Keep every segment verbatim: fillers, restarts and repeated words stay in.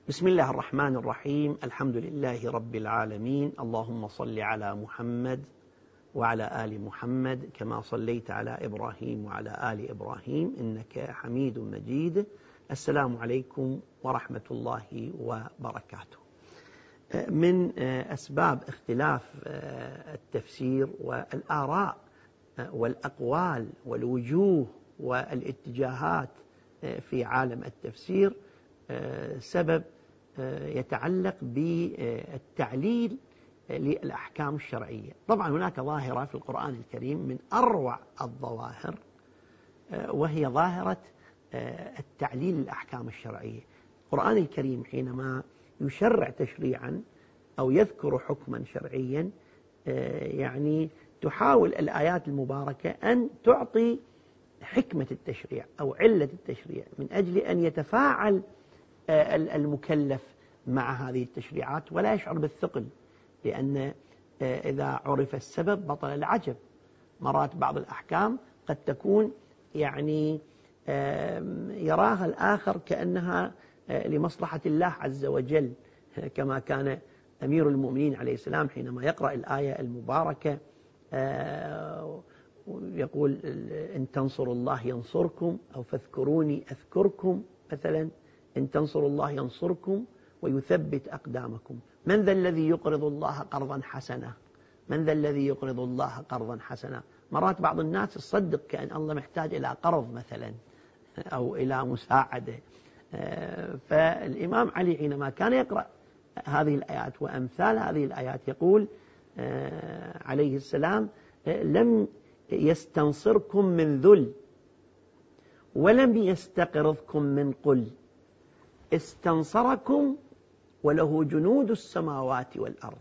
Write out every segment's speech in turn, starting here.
بسم الله الرحمن الرحيم. الحمد لله رب العالمين. اللهم صل على محمد وعلى آل محمد كما صليت على إبراهيم وعلى آل إبراهيم إنك حميد مجيد. السلام عليكم ورحمة الله وبركاته. من أسباب اختلاف التفسير والآراء والأقوال والوجوه والاتجاهات في عالم التفسير سبب يتعلق بالتعليل للأحكام الشرعية. طبعا هناك ظاهرة في القرآن الكريم من أروع الظواهر، وهي ظاهرة التعليل للأحكام الشرعية. القرآن الكريم حينما يشرع تشريعا أو يذكر حكما شرعيا، يعني تحاول الآيات المباركة أن تعطي حكمة التشريع أو علة التشريع من أجل أن يتفاعل المكلف مع هذه التشريعات ولا يشعر بالثقل، لأن إذا عرف السبب بطل العجب. مرات بعض الأحكام قد تكون يعني يراها الآخر كأنها لمصلحة الله عز وجل، كما كان أمير المؤمنين عليه السلام حينما يقرأ الآية المباركة يقول: إن تنصروا الله ينصركم، أو فاذكروني أذكركم. مثلا إن تنصروا الله ينصركم ويثبت أقدامكم. من ذا الذي يقرض الله قرضا حسنا؟ من ذا الذي يقرض الله قرضا حسنا؟ مرات بعض الناس يصدق كأن الله محتاج إلى قرض مثلا أو إلى مساعدة. فالإمام علي حينما كان يقرأ هذه الآيات وأمثال هذه الآيات يقول عليه السلام: لم يستنصركم من ذل ولم يستقرضكم من قل، استنصركم وله جنود السماوات والأرض،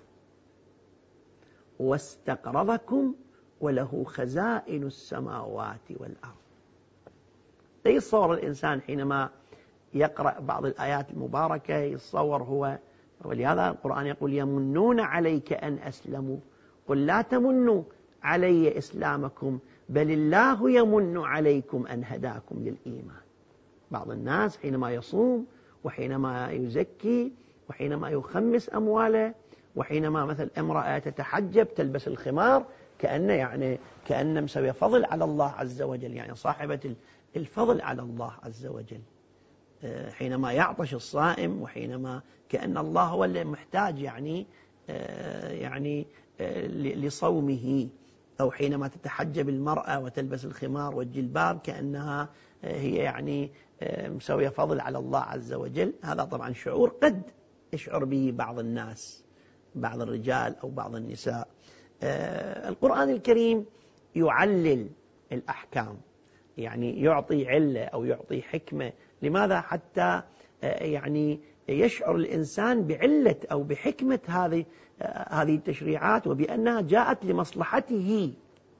واستقرضكم وله خزائن السماوات والأرض. يتصور الإنسان حينما يقرأ بعض الآيات المباركة يتصور هو، ولهذا القرآن يقول: يمنون عليك أن أسلموا قل لا تمنوا علي إسلامكم بل الله يمن عليكم أن هداكم للإيمان. بعض الناس حينما يصوم وحينما يزكي وحينما يخمس أمواله وحينما مثل امرأة تتحجب تلبس الخمار كأن يعني كأن مسوي فضل على الله عز وجل، يعني صاحبة الفضل على الله عز وجل. حينما يعطش الصائم وحينما كأن الله هو اللي محتاج يعني يعني لصومه، أو حينما تتحجب المرأة وتلبس الخمار والجلباب كأنها هي يعني مسوية فضل على الله عز وجل. هذا طبعا شعور قد يشعر به بعض الناس، بعض الرجال أو بعض النساء. القرآن الكريم يعلل الأحكام، يعني يعطي علة أو يعطي حكمة. لماذا؟ حتى يعني يشعر الإنسان بعلة أو بحكمة هذه هذه التشريعات، وبأنها جاءت لمصلحته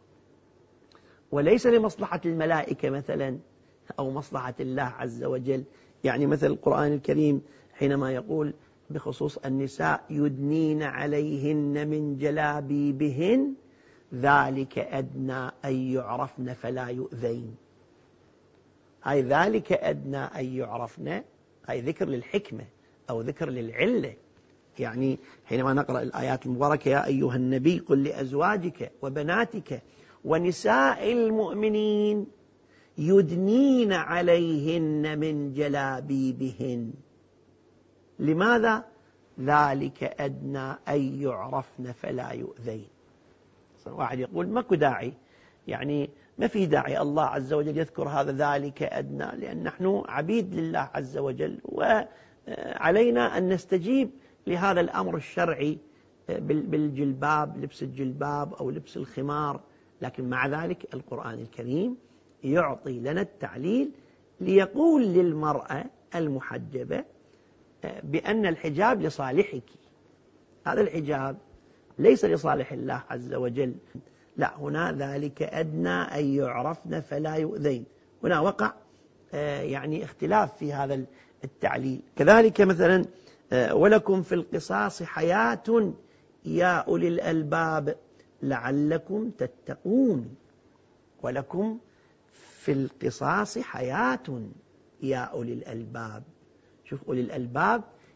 وليس لمصلحة الملائكة مثلا أو مصلحة الله عز وجل. يعني مثل القرآن الكريم حينما يقول بخصوص النساء: يدنين عليهن من جلابيبهن ذلك أدنى أن يعرفن فلا يؤذين. هاي ذلك أدنى أن يعرفن، هاي ذكر للحكمة أو ذكر للعلة. يعني حينما نقرأ الآيات المباركة: يا أيها النبي قل لأزواجك وبناتك ونساء المؤمنين يدنين عليهن من جلابيبهن. لماذا؟ ذلك أدنى أن يعرفن فلا يؤذين. واحد يقول ماكو داعي، يعني ما في داعي الله عز وجل يذكر هذا ذلك أدنى، لأن نحن عبيد لله عز وجل وعلينا أن نستجيب لهذا الأمر الشرعي بالجلباب، لبس الجلباب أو لبس الخمار. لكن مع ذلك القرآن الكريم يعطي لنا التعليل ليقول للمرأة المحجبة بأن الحجاب لصالحك. هذا الحجاب ليس لصالح الله عز وجل، لا، هنا ذلك أدنى أن يعرفن فلا يؤذين. هنا وقع يعني اختلاف في هذا التعليل. كذلك مثلا: ولكم في القصاص حياة يا أولي الألباب لعلكم تتقون. ولكم في القصاص حياة يا أولي الألباب. شوف، أولي الألباب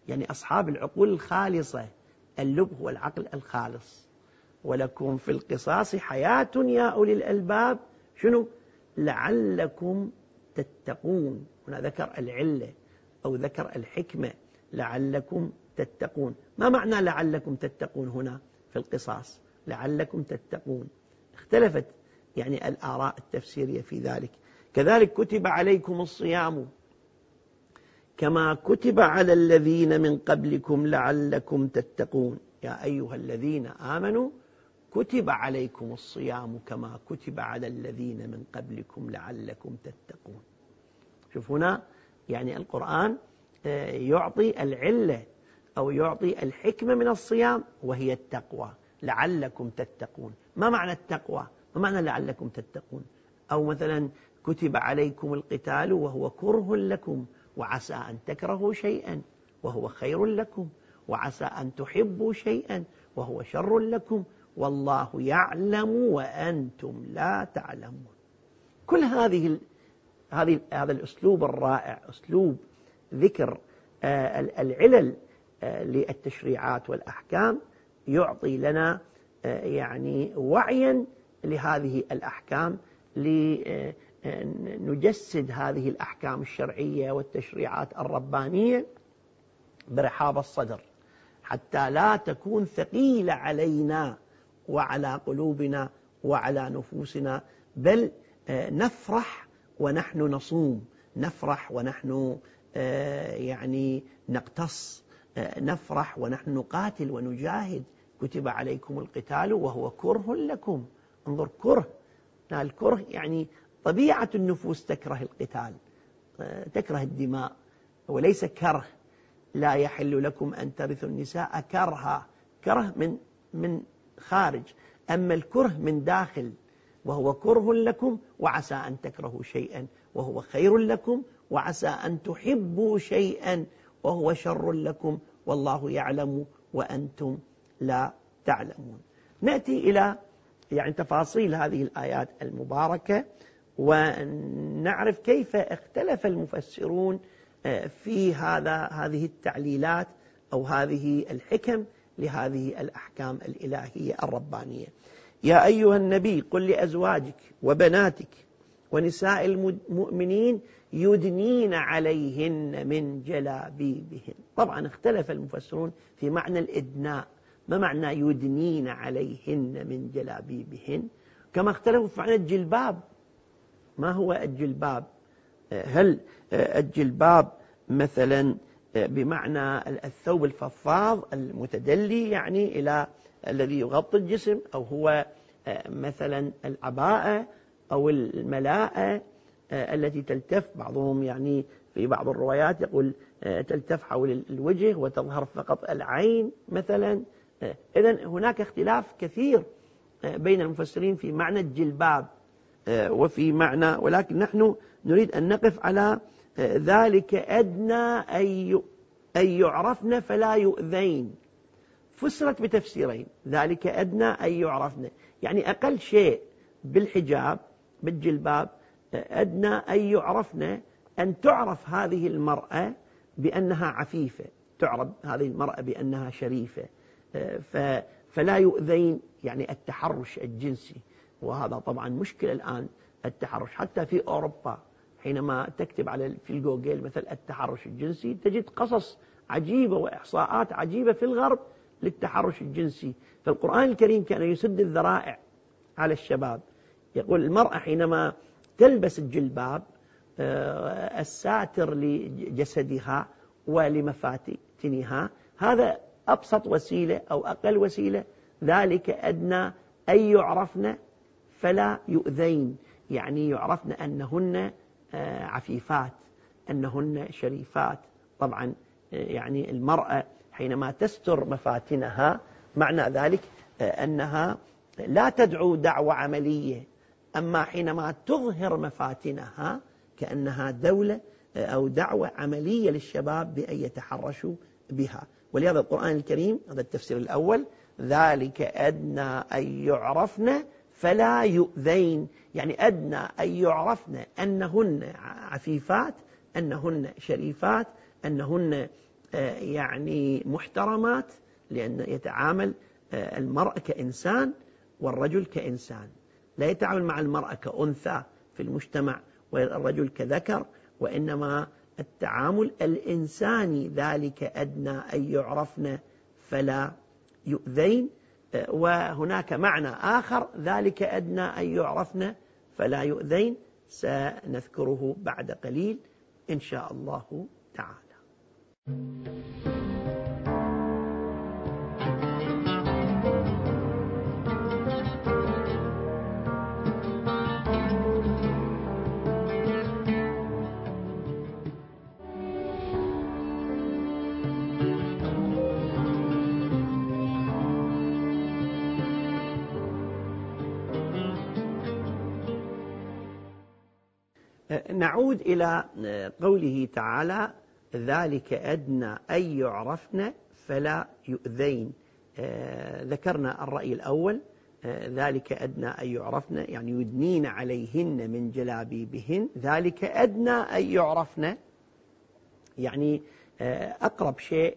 يعني أصحاب العقول الخالصة، اللب هو العقل الخالص. ولكم في القصاص حياة يا أولي الألباب، شنو؟ لعلكم تتقون. هنا ذكر العلة أو ذكر الحكمة، لعلكم تتقون. ما معنى لعلكم تتقون هنا في القصاص؟ لعلكم تتقون اختلفت يعني الآراء التفسيرية في ذلك. كذلك كتب عليكم الصيام كما كتب على الذين من قبلكم لعلكم تتقون. يا أيها الذين آمنوا كتب عليكم الصيام كما كتب على الذين من قبلكم لعلكم تتقون. شوف هنا يعني القرآن يعطي العلة أو يعطي الحكمة من الصيام وهي التقوى، لعلكم تتقون. ما معنى التقوى؟ ما معنى لعلكم تتقون؟ أو مثلا كتب عليكم القتال وهو كره لكم وعسى أن تكرهوا شيئا وهو خير لكم، وعسى أن تحبوا شيئا وهو شر لكم، والله يعلم وأنتم لا تعلمون. كل هذه هذه هذا الأسلوب الرائع، أسلوب ذكر العلل للتشريعات والأحكام، يعطي لنا يعني وعيا لهذه الأحكام، لنجسد هذه الأحكام الشرعية والتشريعات الربانية برحاب الصدر، حتى لا تكون ثقيلة علينا وعلى قلوبنا وعلى نفوسنا، بل نفرح ونحن نصوم، نفرح ونحن يعني نقتص، نفرح ونحن نقاتل ونجاهد. كتب عليكم القتال وهو كره لكم. انظر، كره، الكره يعني طبيعة النفوس تكره القتال، تكره الدماء، وليس كره. لا يحل لكم أن ترثوا النساء كرها، كره من من خارج، أما الكره من داخل، وهو كره لكم وعسى أن تكرهوا شيئا وهو خير لكم، وعسى أن تحبوا شيئا وهو شر لكم، والله يعلم وأنتم لا تعلمون. نأتي إلى يعني تفاصيل هذه الآيات المباركة، ونعرف كيف اختلف المفسرون في هذا هذه التعليلات أو هذه الحكم لهذه الأحكام الإلهية الربانية. يا أيها النبي قل لأزواجك وبناتك ونساء المؤمنين يدنين عليهن من جلابيبهن. طبعا اختلف المفسرون في معنى الإدناء، ما معنى يدنين عليهن من جلابيبهن؟ كما اختلفوا في معنى الجلباب. ما هو الجلباب؟ هل الجلباب مثلا بمعنى الثوب الفضفاض المتدلي يعني إلى الذي يغطي الجسم، أو هو مثلا العباءة أو الملاءة التي تلتف، بعضهم يعني في بعض الروايات يقول تلتف حول الوجه وتظهر فقط العين مثلا. إذن هناك اختلاف كثير بين المفسرين في معنى الجلباب وفي معنى، ولكن نحن نريد أن نقف على ذلك أدنى أن يعرفن فلا يؤذين. فسرت بتفسيرين، ذلك أدنى أن يعرفن يعني أقل شيء بالحجاب بالجلباب، أدنى أن يعرفن، أن تعرف هذه المرأة بأنها عفيفة، تعرف هذه المرأة بأنها شريفة، فلا يؤذين يعني التحرش الجنسي. وهذا طبعا مشكلة الآن التحرش، حتى في أوروبا حينما تكتب على في الجوجل مثل التحرش الجنسي تجد قصص عجيبة وإحصاءات عجيبة في الغرب للتحرش الجنسي. فالقرآن الكريم كان يسد الذرائع على الشباب، يقول المرأة حينما تلبس الجلباب الساتر لجسدها ولمفاتنها، هذا أبسط وسيلة أو أقل وسيلة، ذلك أدنى أن يعرفن فلا يؤذين، يعني يعرفن أنهن عفيفات، أنهن شريفات. طبعا يعني المرأة حينما تستر مفاتنها معنى ذلك أنها لا تدعو دعوة عملية، أما حينما تظهر مفاتنها كأنها دولة أو دعوة عملية للشباب بأن يتحرشوا بها. ولهذا القرآن الكريم، هذا التفسير الأول، ذلك أدنى أن يعرفن فلا يؤذين، يعني أدنى أن يعرفن أنهن عفيفات، أنهن شريفات، أنهن يعني محترمات، لأن يتعامل المرأة كإنسان والرجل كإنسان، لا يتعامل مع المرأة كأنثى في المجتمع والرجل كذكر، وإنما التعامل الإنساني. ذلك أدنى أن يعرفن فلا يؤذين. وهناك معنى آخر، ذلك أدنى أن يعرفن فلا يؤذين، سنذكره بعد قليل إن شاء الله تعالى. نعود إلى قوله تعالى: ذلك أدنى أن يعرفن فلا يؤذين. ذكرنا الرأي الأول، ذلك أدنى أن يعرفن يعني يدنين عليهن من جلابيبهن. ذلك أدنى أن يعرفن يعني أقرب شيء،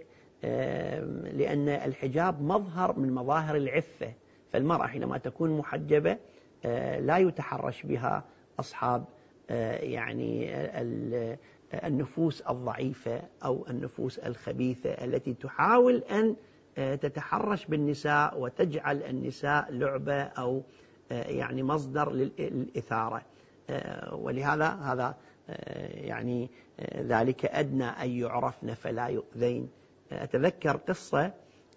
لأن الحجاب مظهر من مظاهر العفة، فالمرأة حينما تكون محجبة لا يتحرش بها أصحاب يعني النفوس الضعيفة أو النفوس الخبيثة التي تحاول أن تتحرش بالنساء وتجعل النساء لعبة أو يعني مصدر للإثارة. ولهذا هذا يعني ذلك أدنى أن يعرفن فلا يؤذين. أتذكر قصة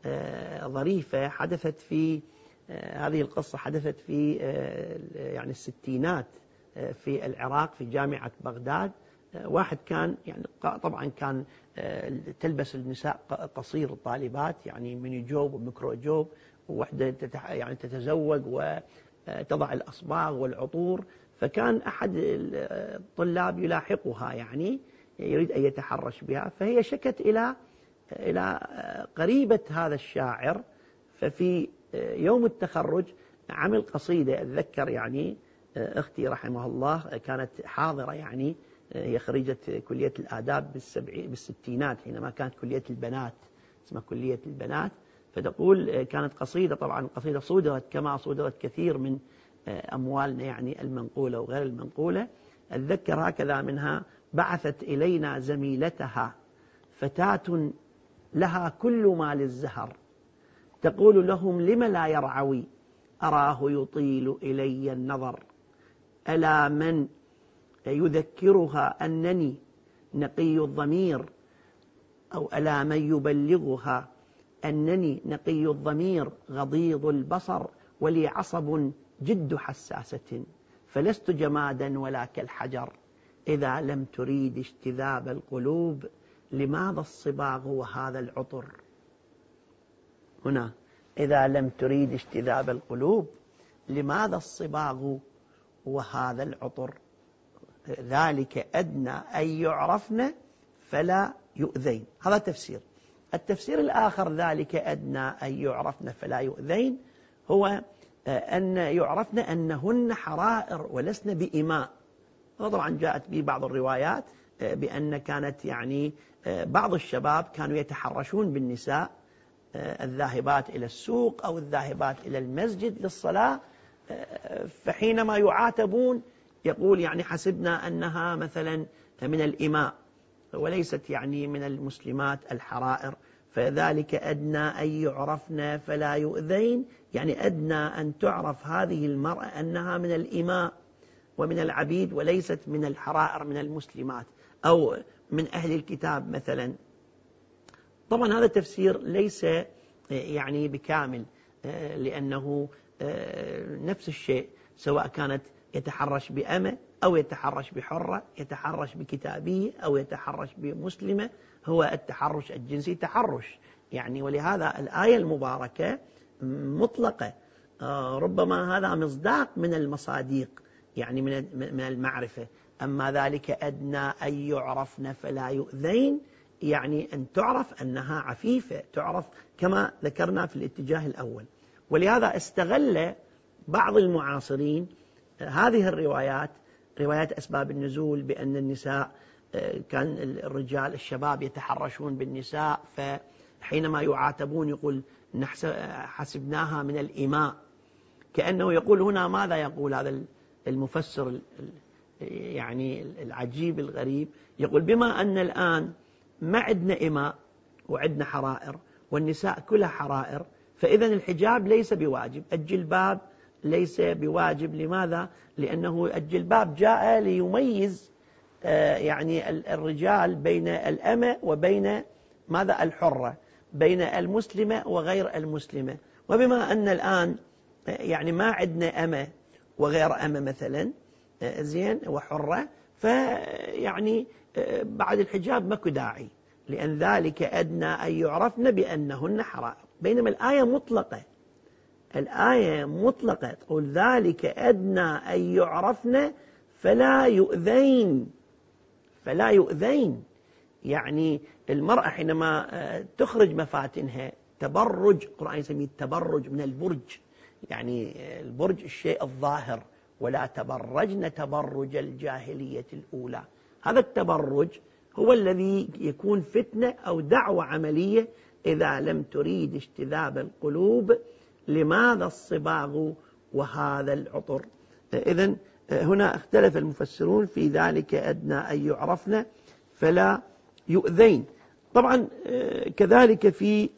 ظريفة حدثت في هذه القصة حدثت في يعني الستينات في العراق في جامعة بغداد. واحد كان يعني طبعا كان تلبس النساء قصير، الطالبات يعني ميني جوب وميكرو جوب، ووحدة يعني تتزوج وتضع الأصباغ والعطور، فكان أحد الطلاب يلاحقها يعني يريد أن يتحرش بها، فهي شكت إلى إلى قريبة هذا الشاعر. ففي يوم التخرج عمل قصيدة، أتذكر يعني أختي رحمها الله كانت حاضرة، يعني هي خريجة كلية الآداب بالستينات حينما كانت كلية البنات، اسمها كلية البنات. فتقول كانت قصيدة، طبعا القصيدة صودرت كما صودرت كثير من أموالنا يعني المنقولة وغير المنقولة. أتذكر هكذا منها: بعثت إلينا زميلتها فتاة لها كل ما للزهر، تقول لهم لم لا يرعوي، أراه يطيل إلي النظر، ألا من يذكرها أنني نقي الضمير، أو ألا من يبلغها أنني نقي الضمير غضيض البصر، ولي عصب جد حساسة، فلست جمادا ولا كالحجر، إذا لم تريد اجتذاب القلوب، لماذا الصباغ وهذا العطر. هنا إذا لم تريد اجتذاب القلوب، لماذا الصباغ وهذا العطر. ذلك أدنى أن يعرفن فلا يؤذين. هذا تفسير. التفسير الآخر: ذلك أدنى أن يعرفن فلا يؤذين، هو أن يعرفن أنهن حرائر ولسن بإماء. وطبعا جاءت به بعض الروايات بأن كانت يعني بعض الشباب كانوا يتحرشون بالنساء الذاهبات إلى السوق أو الذاهبات إلى المسجد للصلاة، فحينما يعاتبون يقول يعني حسبنا أنها مثلا من الإماء وليست يعني من المسلمات الحرائر، فذلك أدنى أن يعرفن فلا يؤذين، يعني أدنى أن تعرف هذه المرأة أنها من الإماء ومن العبيد وليست من الحرائر من المسلمات أو من أهل الكتاب مثلا. طبعا هذا التفسير ليس يعني بكامل، لأنه نفس الشيء سواء كانت يتحرش بأمة أو يتحرش بحرة، يتحرش بكتابية أو يتحرش بمسلمة، هو التحرش الجنسي تحرش يعني. ولهذا الآية المباركة مطلقة، ربما هذا مصداق من المصاديق يعني من المعرفة. أما ذلك أدنى أن يعرفن فلا يؤذين، يعني أن تعرف أنها عفيفة، تعرف كما ذكرنا في الاتجاه الأول. ولهذا استغل بعض المعاصرين هذه الروايات، روايات أسباب النزول، بأن النساء كان الرجال الشباب يتحرشون بالنساء، فحينما يعاتبون يقول حسبناها من الإماء، كأنه يقول هنا ماذا يقول هذا المفسر يعني العجيب الغريب؟ يقول بما أن الآن ما عندنا إماء وعندنا حرائر والنساء كلها حرائر، فإذا الحجاب ليس بواجب، الجلباب ليس بواجب. لماذا؟ لأنه الجلباب جاء ليميز يعني الرجال بين الأمة وبين ماذا الحرة، بين المسلمة وغير المسلمة. وبما أن الآن يعني ما عندنا أمة وغير أمة مثلا زين وحرة، فيعني بعد الحجاب ماكو داعي، لأن ذلك أدنى أن يعرفن بأنهن حرائر. بينما الآية مطلقة، الآية مطلقة تقول ذلك أدنى أن يعرفن فلا يؤذين، فلا يؤذين. يعني المرأة حينما تخرج مفاتنها تبرج، القرآن يسميه التبرج من البرج، يعني البرج الشيء الظاهر، ولا تبرجن تبرج الجاهلية الأولى. هذا التبرج هو الذي يكون فتنة أو دعوة عملية إذا لم تريد اجتذاب القلوب. لماذا الصباغ وهذا العطر؟ إذن هنا اختلف المفسرون في ذلك أدنى أن يعرفن فلا يؤذين. طبعا كذلك في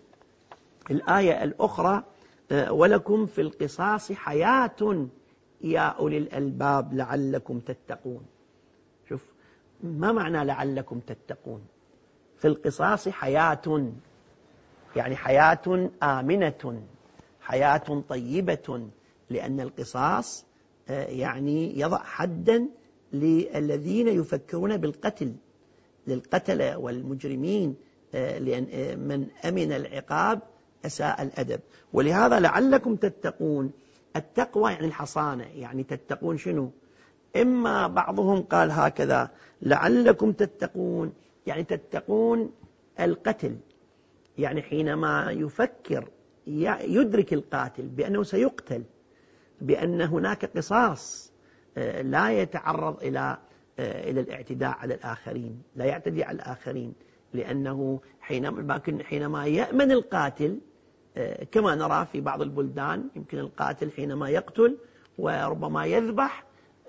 الآية الأخرى ولكم في القصاص حياة يا أولي الألباب لعلكم تتقون. شوف ما معنى لعلكم تتقون؟ في القصاص حياة، يعني حياة آمنة، حياة طيبة، لأن القصاص يعني يضع حدا للذين يفكرون بالقتل، للقتلة والمجرمين، لأن من أمن العقاب أساء الأدب. ولهذا لعلكم تتقون، التقوى يعني الحصانة، يعني تتقون شنو؟ إما بعضهم قال هكذا لعلكم تتقون يعني تتقون القتل، يعني حينما يفكر يدرك القاتل بأنه سيقتل، بأن هناك قصاص، لا يتعرض إلى إلى الاعتداء على الآخرين، لا يعتدي على الآخرين، لأنه حينما حينما يأمن القاتل كما نرى في بعض البلدان، يمكن القاتل حينما يقتل وربما يذبح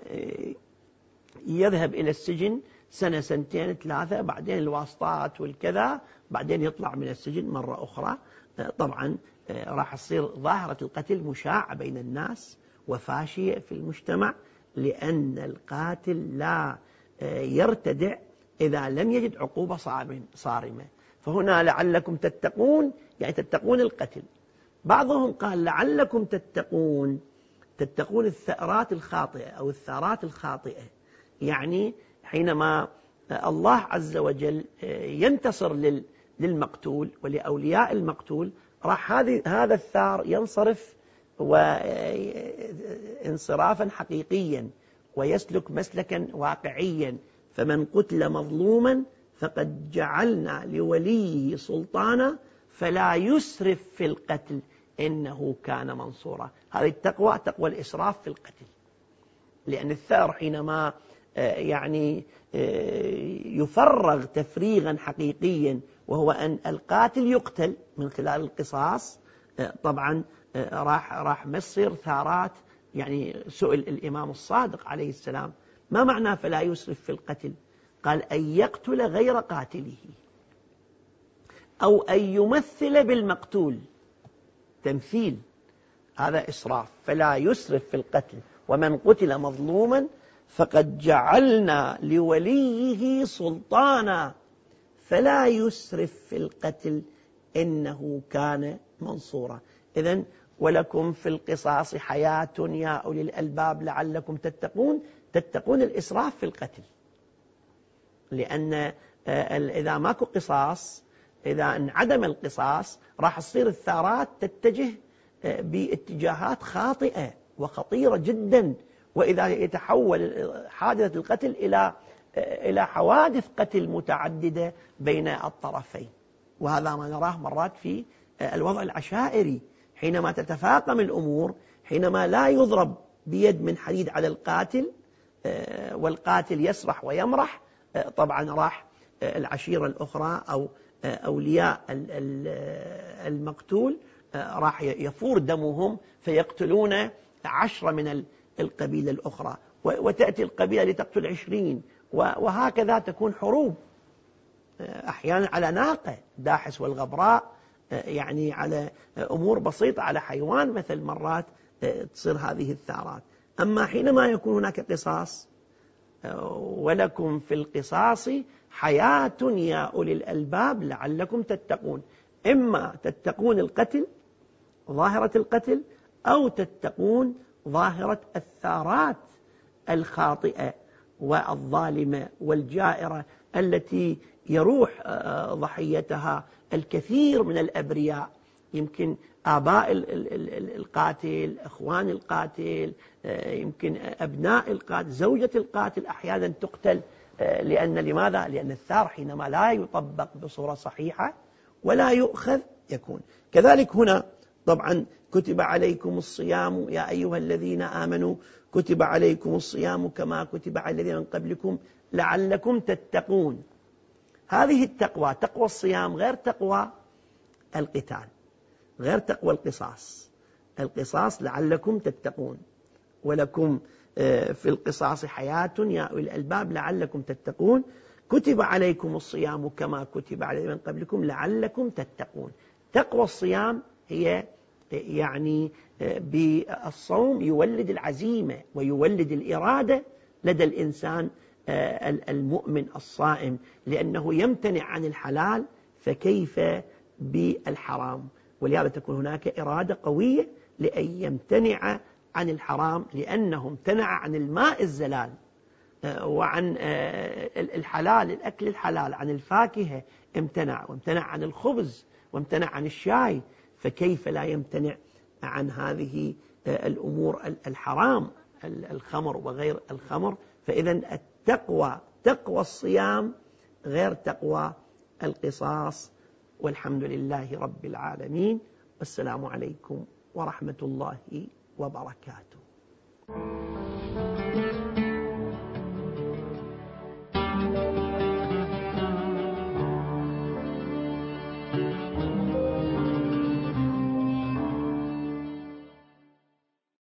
يذهب إلى السجن سنة سنتين ثلاثة، بعدين الواسطات والكذا، بعدين يطلع من السجن مرة أخرى. طبعا راح تصير ظاهرة القتل مشاعة بين الناس وفاشية في المجتمع، لأن القاتل لا يرتدع إذا لم يجد عقوبة صارمة. فهنا لعلكم تتقون يعني تتقون القتل. بعضهم قال لعلكم تتقون تتقون الثأرات الخاطئة أو الثارات الخاطئة، يعني حينما الله عز وجل ينتصر للمقتول ولأولياء المقتول، راح هذا الثار ينصرف وانصرافا حقيقيا ويسلك مسلكا واقعيا. فمن قتل مظلوما فقد جعلنا لوليه سلطانا فلا يسرف في القتل إنه كان منصورا. هذه التقوى تقوى الإسراف في القتل، لأن الثأر حينما يعني يفرغ تفريغا حقيقيا وهو أن القاتل يقتل من خلال القصاص، طبعا راح راح مصير ثارات. يعني سئل الإمام الصادق عليه السلام ما معنى فلا يسرف في القتل؟ قال أن يقتل غير قاتله أو أن يمثل بالمقتول، تمثيل، هذا إسراف. فلا يسرف في القتل، ومن قتل مظلوما فقد جعلنا لوليه سلطانا فلا يسرف في القتل إنه كان منصورا. إذن ولكم في القصاص حياة يا أولي الألباب لعلكم تتقون، تتقون الإسراف في القتل، لأن إذا ماكو قصاص، إذا انعدم القصاص، راح تصير الثارات تتجه باتجاهات خاطئة وخطيرة جدا. وإذا يتحول حادثة القتل إلى إلى حوادث قتل متعددة بين الطرفين، وهذا ما نراه مرات في الوضع العشائري، حينما تتفاقم الأمور، حينما لا يضرب بيد من حديد على القاتل والقاتل يسرح ويمرح، طبعا راح العشيرة الأخرى أو أولياء المقتول راح يفور دمهم فيقتلون عشرة من القبيلة الأخرى، وتأتي القبيلة لتقتل عشرين، وهكذا تكون حروب أحيانا على ناقة داحس والغبراء، يعني على أمور بسيطة، على حيوان مثل، مرات تصير هذه الثارات. أما حينما يكون هناك قصاص، ولكم في القصاص حياة يا أولي الألباب لعلكم تتقون، إما تتقون القتل، ظاهرة القتل، أو تتقون ظاهرة الثارات الخاطئة والظالمة والجائرة التي يروح ضحيتها الكثير من الأبرياء، يمكن آباء القاتل، أخوان القاتل، يمكن أبناء القاتل، زوجة القاتل أحيانا تقتل. لأن لماذا؟ لأن الثار حينما لا يطبق بصورة صحيحة ولا يؤخذ يكون كذلك. هنا طبعا كتب عليكم الصيام يا أيها الذين آمنوا كتب عليكم الصيام كما كتب على الذين من قبلكم لعلكم تتقون. هذه التقوى، تقوى الصيام غير تقوى القتال، غير تقوى القصاص. القصاص لعلكم تتقون، ولكم في القصاص حياة يا أولي الألباب لعلكم تتقون، كتب عليكم الصيام كما كتب على من قبلكم لعلكم تتقون. تقوى الصيام هي يعني بالصوم يولد العزيمة ويولد الإرادة لدى الإنسان المؤمن الصائم، لأنه يمتنع عن الحلال فكيف بالحرام، ولهذا تكون هناك إرادة قوية لأن يمتنع عن الحرام، لأنه امتنع عن الماء الزلال وعن الحلال، الأكل الحلال، عن الفاكهة امتنع، وامتنع عن الخبز، وامتنع عن الشاي، فكيف لا يمتنع عن هذه الأمور الحرام، الخمر وغير الخمر. فإذا التقوى تقوى الصيام غير تقوى القصاص. والحمد لله رب العالمين، والسلام عليكم ورحمة الله وبركاته.